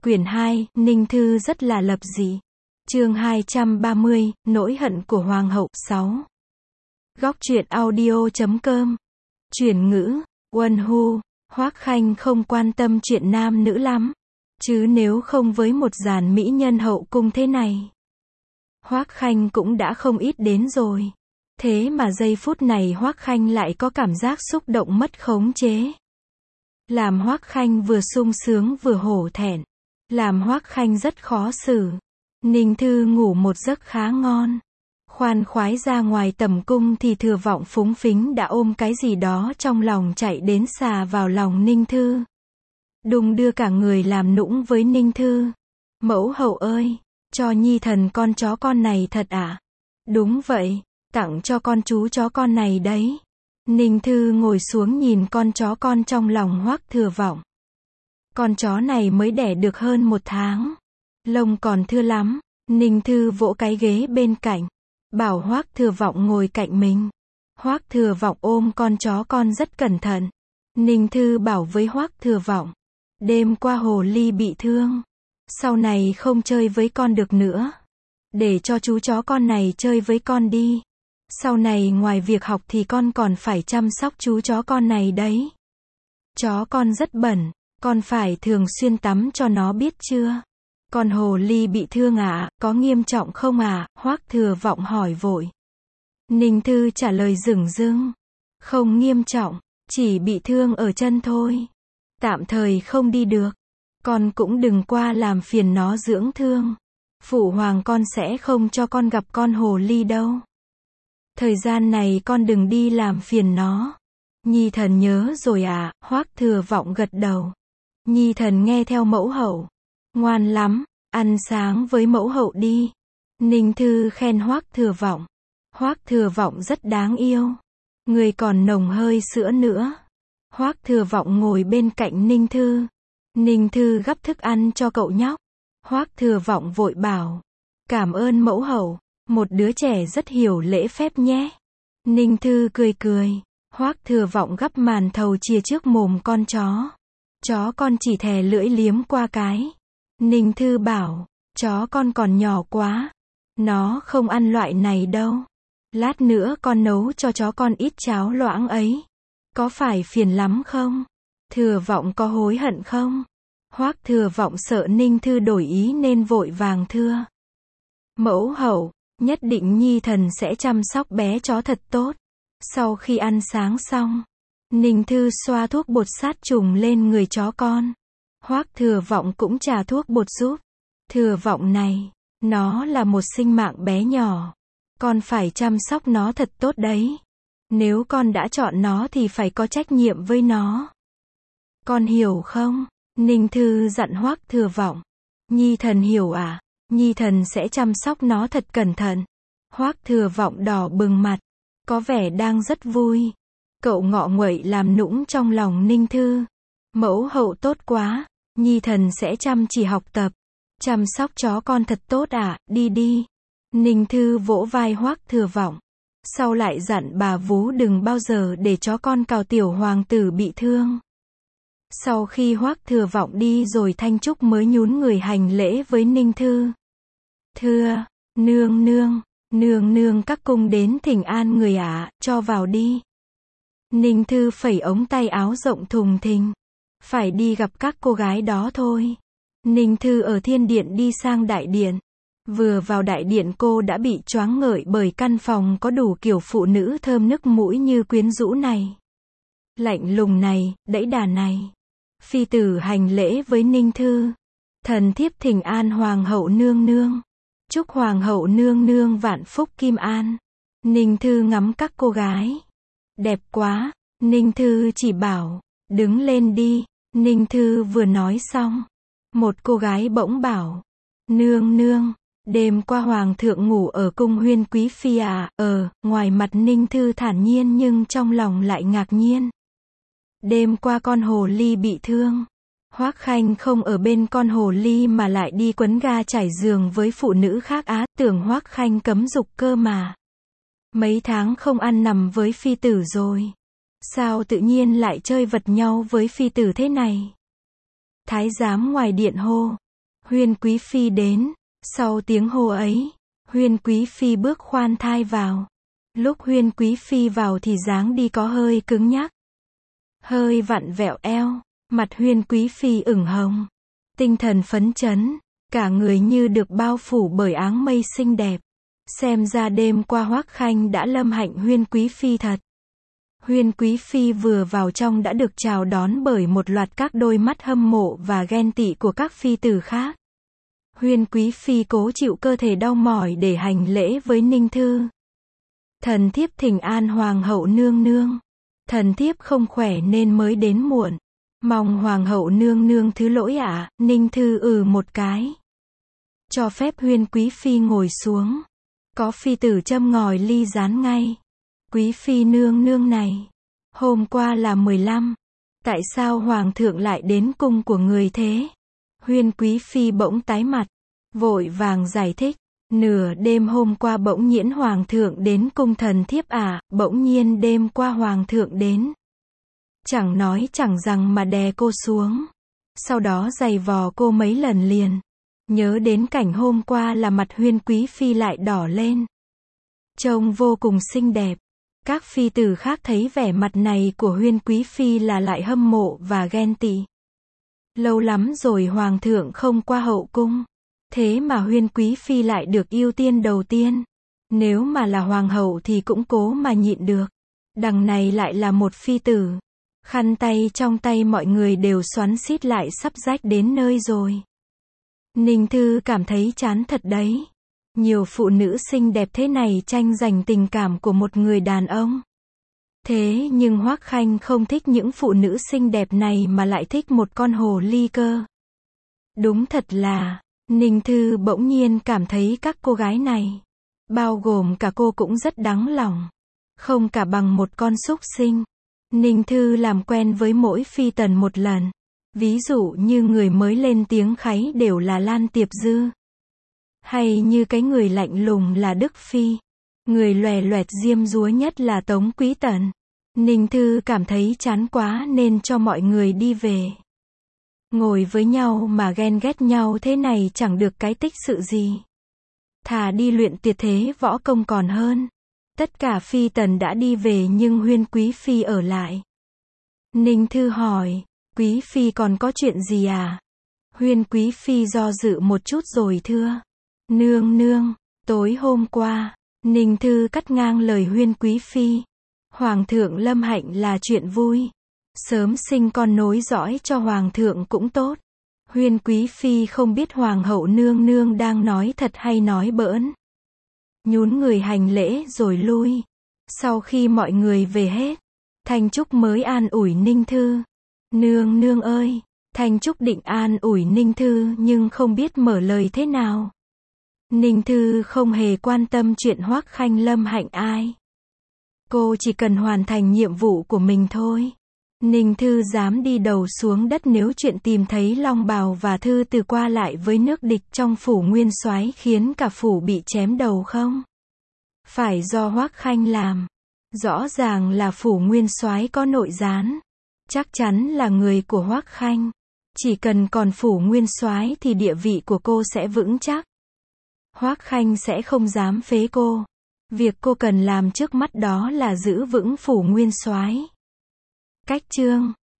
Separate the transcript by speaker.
Speaker 1: Quyển 2, Ninh Thư rất là lập dị. Chương 230, Nỗi hận của Hoàng hậu, 6. Góc truyện audio.com. Chuyển ngữ, Quân Hu, Hoác Khanh không quan tâm chuyện nam nữ lắm. Chứ nếu không với một dàn mỹ nhân hậu cung thế này, Hoác Khanh cũng đã không ít đến rồi. Thế mà giây phút này Hoác Khanh lại có cảm giác xúc động mất khống chế. Làm Hoác Khanh vừa sung sướng vừa hổ thẹn. Làm Hoác Khanh rất khó xử. Ninh Thư ngủ một giấc khá ngon. Khoan khoái ra ngoài tầm cung thì Thừa Vọng phúng phính đã ôm cái gì đó trong lòng chạy đến xà vào lòng Ninh Thư. Đùng đưa cả người làm nũng với Ninh Thư. Mẫu hậu ơi, cho nhi thần con chó con này thật ạ? Đúng vậy, tặng cho con chú chó con này đấy. Ninh Thư ngồi xuống nhìn con chó con trong lòng Hoác Thừa Vọng. Con chó này mới đẻ được hơn 1 tháng. Lông còn thưa lắm. Ninh Thư vỗ cái ghế bên cạnh, bảo Hoác Thừa Vọng ngồi cạnh mình. Hoác Thừa Vọng ôm con chó con rất cẩn thận. Ninh Thư bảo với Hoác Thừa Vọng, đêm qua hồ ly bị thương, sau này không chơi với con được nữa. Để cho chú chó con này chơi với con đi. Sau này ngoài việc học thì con còn phải chăm sóc chú chó con này đấy. Chó con rất bẩn, con phải thường xuyên tắm cho nó biết chưa? Con hồ ly bị thương ạ, có nghiêm trọng không ạ? Hoác Thừa Vọng hỏi vội. Ninh Thư trả lời dửng dưng. Không nghiêm trọng, chỉ bị thương ở chân thôi. Tạm thời không đi được. Con cũng đừng qua làm phiền nó dưỡng thương. Phụ hoàng con sẽ không cho con gặp con hồ ly đâu. Thời gian này con đừng đi làm phiền nó. Nhi thần nhớ rồi ạ. Hoác Thừa Vọng gật đầu. Nhi thần nghe theo mẫu hậu. Ngoan lắm, ăn sáng với mẫu hậu đi. Ninh Thư khen Hoác Thừa Vọng. Hoác Thừa Vọng rất đáng yêu. Người còn nồng hơi sữa nữa. Hoác Thừa Vọng ngồi bên cạnh Ninh Thư. Ninh Thư gắp thức ăn cho cậu nhóc. Hoác Thừa Vọng vội bảo. Cảm ơn mẫu hậu, một đứa trẻ rất hiểu lễ phép nhé. Ninh Thư cười cười. Hoác Thừa Vọng gắp màn thầu chia trước mồm con chó. Chó con chỉ thè lưỡi liếm qua cái. Ninh Thư bảo, chó con còn nhỏ quá. Nó không ăn loại này đâu. Lát nữa con nấu cho chó con ít cháo loãng ấy. Có phải phiền lắm không? Thừa Vọng có hối hận không? Hoác Thừa Vọng sợ Ninh Thư đổi ý nên vội vàng thưa. Mẫu hậu, nhất định nhi thần sẽ chăm sóc bé chó thật tốt. Sau khi ăn sáng xong, Ninh Thư xoa thuốc bột sát trùng lên người chó con. Hoác Thừa Vọng cũng trà thuốc bột giúp. Thừa Vọng này, nó là một sinh mạng bé nhỏ. Con phải chăm sóc nó thật tốt đấy. Nếu con đã chọn nó thì phải có trách nhiệm với nó. Con hiểu không? Ninh Thư dặn Hoác Thừa Vọng. Nhi thần hiểu ạ. Nhi thần sẽ chăm sóc nó thật cẩn thận. Hoác Thừa Vọng đỏ bừng mặt, có vẻ đang rất vui. Cậu ngọ nguậy làm nũng trong lòng Ninh Thư. Mẫu hậu tốt quá. Nhi thần sẽ chăm chỉ học tập. Chăm sóc chó con thật tốt ạ, đi đi. Ninh Thư vỗ vai Hoác Thừa Vọng. Sau lại dặn bà vú đừng bao giờ để chó con cào tiểu hoàng tử bị thương. Sau khi Hoác Thừa Vọng đi rồi Thanh Trúc mới nhún người hành lễ với Ninh Thư. Thưa, nương nương các cung đến thỉnh an người ạ, cho vào đi. Ninh Thư phẩy ống tay áo rộng thùng thình. Phải đi gặp các cô gái đó thôi. Ninh Thư ở thiên điện đi sang đại điện. Vừa vào đại điện cô đã bị choáng ngợp bởi căn phòng có đủ kiểu phụ nữ thơm nức mũi như quyến rũ này. Lạnh lùng này, đẫy đà này. Phi tử hành lễ với Ninh Thư. Thần thiếp thỉnh an hoàng hậu nương nương. Chúc hoàng hậu nương nương vạn phúc kim an. Ninh Thư ngắm các cô gái. Đẹp quá. Ninh Thư chỉ bảo, đứng lên đi. Ninh Thư vừa nói xong, một cô gái bỗng bảo, nương, đêm qua hoàng thượng ngủ ở cung Huyên quý phi à? Ngoài mặt Ninh Thư thản nhiên nhưng trong lòng lại ngạc nhiên. Đêm qua con hồ ly bị thương. Hoác Khanh không ở bên con hồ ly mà lại đi quấn ga trải giường với phụ nữ khác á, tưởng Hoác Khanh cấm dục cơ mà. Mấy tháng không ăn nằm với phi tử rồi. Sao tự nhiên lại chơi vật nhau với phi tử thế này? Thái giám ngoài điện hô, Huyên quý phi đến. Sau tiếng hô ấy, Huyên quý phi bước khoan thai vào. Lúc Huyên quý phi vào thì dáng đi có hơi cứng nhắc, hơi vặn vẹo eo, mặt Huyên quý phi ửng hồng, tinh thần phấn chấn, cả người như được bao phủ bởi áng mây xinh đẹp. Xem ra đêm qua Hoắc Khanh đã lâm hạnh Huyên quý phi thật. Huyên quý phi vừa vào trong đã được chào đón bởi một loạt các đôi mắt hâm mộ và ghen tị của các phi tử khác. Huyên quý phi cố chịu cơ thể đau mỏi để hành lễ với Ninh Thư. Thần thiếp thỉnh an hoàng hậu nương nương. Thần thiếp không khỏe nên mới đến muộn. Mong hoàng hậu nương nương thứ lỗi ạ. Ninh Thư một cái. Cho phép Huyên quý phi ngồi xuống. Có phi tử châm ngòi ly rán ngay. Quý phi nương nương này, hôm qua là 15. Tại sao hoàng thượng lại đến cung của người thế? Huyên quý phi bỗng tái mặt, vội vàng giải thích. Nửa đêm hôm qua bỗng nhiễn hoàng thượng đến cung thần thiếp à, bỗng nhiên đêm qua hoàng thượng đến. Chẳng nói chẳng rằng mà đè cô xuống. Sau đó giày vò cô mấy lần liền. Nhớ đến cảnh hôm qua là mặt Huyên quý phi lại đỏ lên. Trông vô cùng xinh đẹp. Các phi tử khác thấy vẻ mặt này của Huyên quý phi là lại hâm mộ và ghen tị. Lâu lắm rồi hoàng thượng không qua hậu cung. Thế mà Huyên quý phi lại được ưu tiên đầu tiên. Nếu mà là hoàng hậu thì cũng cố mà nhịn được. Đằng này lại là một phi tử. Khăn tay trong tay mọi người đều xoắn xít lại sắp rách đến nơi rồi. Ninh Thư cảm thấy chán thật đấy. Nhiều phụ nữ xinh đẹp thế này tranh giành tình cảm của một người đàn ông. Thế nhưng Hoắc Khanh không thích những phụ nữ xinh đẹp này mà lại thích một con hồ ly cơ. Đúng thật là, Ninh Thư bỗng nhiên cảm thấy các cô gái này, bao gồm cả cô cũng rất đáng lòng. Không cả bằng một con súc sinh. Ninh Thư làm quen với mỗi phi tần một lần. Ví dụ như người mới lên tiếng kháy đều là Lan Tiệp Dư. Hay như cái người lạnh lùng là Đức Phi. Người loè loẹt diêm dúa nhất là Tống Quý Tần. Ninh Thư cảm thấy chán quá nên cho mọi người đi về. Ngồi với nhau mà ghen ghét nhau thế này chẳng được cái tích sự gì. Thà đi luyện tuyệt thế võ công còn hơn. Tất cả phi tần đã đi về nhưng Huyên quý phi ở lại. Ninh Thư hỏi, quý phi còn có chuyện gì à? Huyên quý phi do dự một chút rồi thưa. Nương nương, tối hôm qua, Ninh Thư cắt ngang lời Huyên quý phi. Hoàng thượng lâm hạnh là chuyện vui. Sớm sinh con nối dõi cho hoàng thượng cũng tốt. Huyên quý phi không biết hoàng hậu nương nương đang nói thật hay nói bỡn. Nhún người hành lễ rồi lui. Sau khi mọi người về hết, Thanh Trúc mới an ủi Ninh Thư. Nương nương ơi, Thanh Trúc định an ủi Ninh Thư nhưng không biết mở lời thế nào. Ninh Thư không hề quan tâm chuyện Hoắc Khanh lâm hạnh ai. Cô chỉ cần hoàn thành nhiệm vụ của mình thôi. Ninh Thư dám đi đầu xuống đất nếu chuyện tìm thấy Long Bào và Thư Từ qua lại với nước địch trong phủ Nguyên Soái khiến cả phủ bị chém đầu không? Phải do Hoắc Khanh làm. Rõ ràng là phủ Nguyên Soái có nội gián. Chắc chắn là người của Hoắc Khanh. Chỉ cần còn phủ Nguyên Soái thì địa vị của cô sẽ vững chắc. Hoắc Khanh sẽ không dám phế cô. Việc cô cần làm trước mắt đó là giữ vững phủ Nguyên Soái. Cách chương